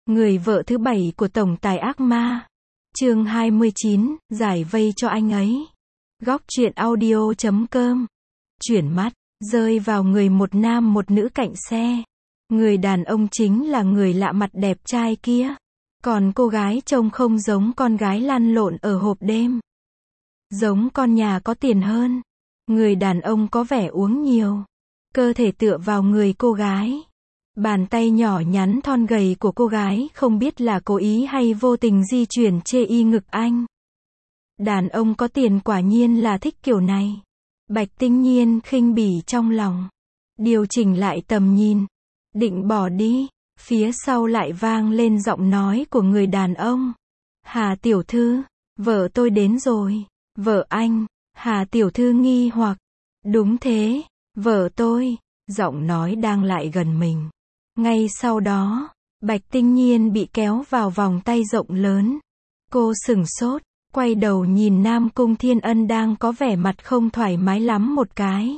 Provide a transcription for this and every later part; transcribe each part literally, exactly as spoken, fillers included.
Người vợ thứ bảy của tổng tài ác ma. Chương hai mươi chín, giải vây cho anh ấy. Góc truyện audio chấm com. Chuyển mắt, rơi vào người một nam một nữ cạnh xe. Người đàn ông chính là người lạ mặt đẹp trai kia. Còn cô gái trông không giống con gái lăn lộn ở hộp đêm. Giống con nhà có tiền hơn. Người đàn ông có vẻ uống nhiều. Cơ thể tựa vào người cô gái. Bàn tay nhỏ nhắn thon gầy của cô gái không biết là cố ý hay vô tình di chuyển chê y ngực anh. Đàn ông có tiền quả nhiên là thích kiểu này. Bạch Tinh Nhiên khinh bỉ trong lòng. Điều chỉnh lại tầm nhìn. Định bỏ đi. Phía sau lại vang lên giọng nói của người đàn ông. Hà tiểu thư, vợ tôi đến rồi. Vợ anh. Hà tiểu thư nghi hoặc. Đúng thế, vợ tôi. Giọng nói đang lại gần mình. Ngay sau đó, Bạch Tinh Nhiên bị kéo vào vòng tay rộng lớn. Cô sửng sốt, quay đầu nhìn Nam Cung Thiên Ân đang có vẻ mặt không thoải mái lắm một cái.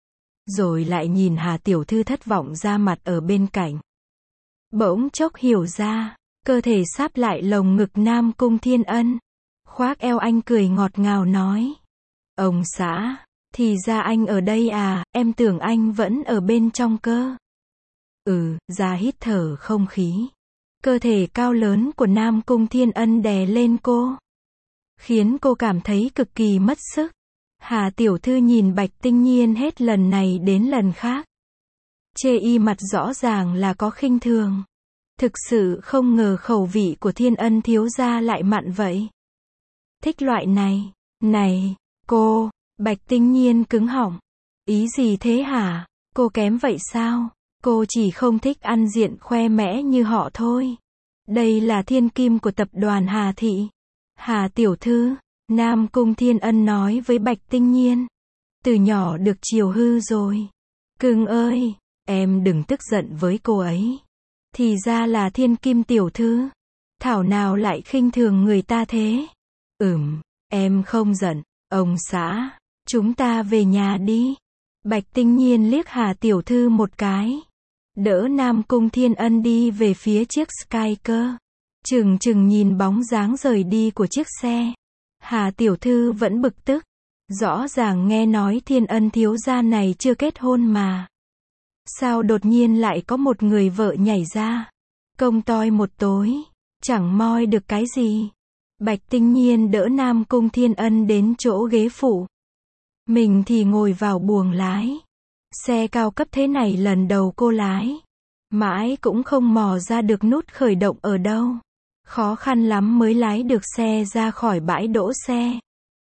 Rồi lại nhìn Hà tiểu thư thất vọng ra mặt ở bên cạnh. Bỗng chốc hiểu ra, cơ thể sáp lại lồng ngực Nam Cung Thiên Ân. Khoác eo anh cười ngọt ngào nói. Ông xã, thì ra anh ở đây à, em tưởng anh vẫn ở bên trong cơ. Ừ, ra hít thở không khí. Cơ thể cao lớn của Nam Cung Thiên Ân đè lên cô. Khiến cô cảm thấy cực kỳ mất sức. Hà tiểu thư nhìn Bạch Tinh Nhiên hết lần này đến lần khác. Chê y mặt rõ ràng là có khinh thường. Thực sự không ngờ khẩu vị của Thiên Ân thiếu gia lại mặn vậy. Thích loại này. Này, cô, Bạch Tinh Nhiên cứng họng. Ý gì thế hả? Cô kém vậy sao? Cô chỉ không thích ăn diện khoe mẽ như họ thôi. Đây là thiên kim của tập đoàn Hà Thị. Hà tiểu thư, Nam Cung Thiên Ân nói với Bạch Tinh Nhiên. Từ nhỏ được chiều hư rồi. Cưng ơi, em đừng tức giận với cô ấy. Thì ra là thiên kim tiểu thư. Thảo nào lại khinh thường người ta thế. Ừm, em không giận, ông xã. Chúng ta về nhà đi. Bạch Tinh Nhiên liếc Hà tiểu thư một cái. Đỡ Nam Cung Thiên Ân đi về phía chiếc Skyker. Chừng chừng nhìn bóng dáng rời đi của chiếc xe. Hà tiểu thư vẫn bực tức. Rõ ràng nghe nói Thiên Ân thiếu gia này chưa kết hôn mà. Sao đột nhiên lại có một người vợ nhảy ra. Công toi một tối. Chẳng moi được cái gì. Bạch Tinh Nhiên đỡ Nam Cung Thiên Ân đến chỗ ghế phụ. Mình thì ngồi vào buồng lái. Xe cao cấp thế này lần đầu cô lái. Mãi cũng không mò ra được nút khởi động ở đâu. Khó khăn lắm mới lái được xe ra khỏi bãi đỗ xe.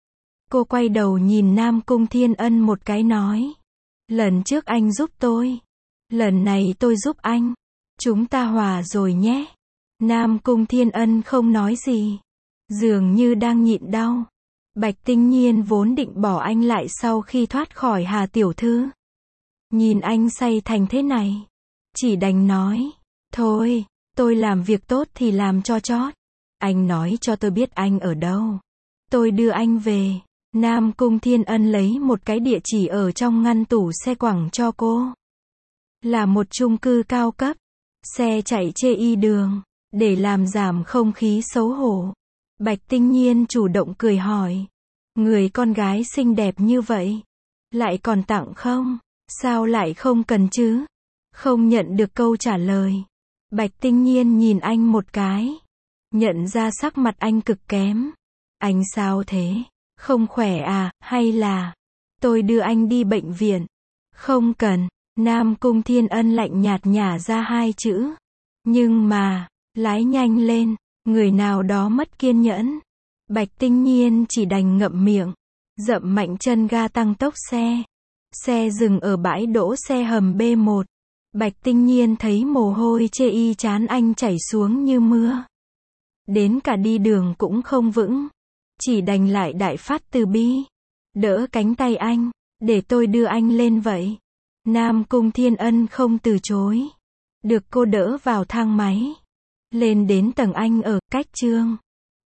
Cô quay đầu nhìn Nam Cung Thiên Ân một cái nói. Lần trước anh giúp tôi. Lần này tôi giúp anh. Chúng ta hòa rồi nhé. Nam Cung Thiên Ân không nói gì. Dường như đang nhịn đau. Bạch Tinh Nhiên vốn định bỏ anh lại sau khi thoát khỏi Hà tiểu thư. Nhìn anh say thành thế này. Chỉ đành nói. Thôi, tôi làm việc tốt thì làm cho chót. Anh nói cho tôi biết anh ở đâu. Tôi đưa anh về. Nam Cung Thiên Ân lấy một cái địa chỉ ở trong ngăn tủ xe quẳng cho cô. Là một chung cư cao cấp. Xe chạy chê y đường. Để làm giảm không khí xấu hổ. Bạch Tinh Nhiên chủ động cười hỏi. Người con gái xinh đẹp như vậy. Lại còn tặng không? Sao lại không cần chứ? Không nhận được câu trả lời. Bạch Tinh Nhiên nhìn anh một cái. Nhận ra sắc mặt anh cực kém. Anh sao thế? Không khỏe à, hay là tôi đưa anh đi bệnh viện? Không cần. Nam Cung Thiên Ân lạnh nhạt nhả ra hai chữ. Nhưng mà, lái nhanh lên. Người nào đó mất kiên nhẫn. Bạch Tinh Nhiên chỉ đành ngậm miệng. Dậm mạnh chân ga tăng tốc xe. Xe dừng ở bãi đỗ xe hầm B một. Bạch Tinh Nhiên thấy mồ hôi chê y chán anh chảy xuống như mưa. Đến cả đi đường cũng không vững. Chỉ đành lại đại phát từ bi. Đỡ cánh tay anh. Để tôi đưa anh lên vậy. Nam Cung Thiên Ân không từ chối. Được cô đỡ vào thang máy. Lên đến tầng anh ở, cách Trương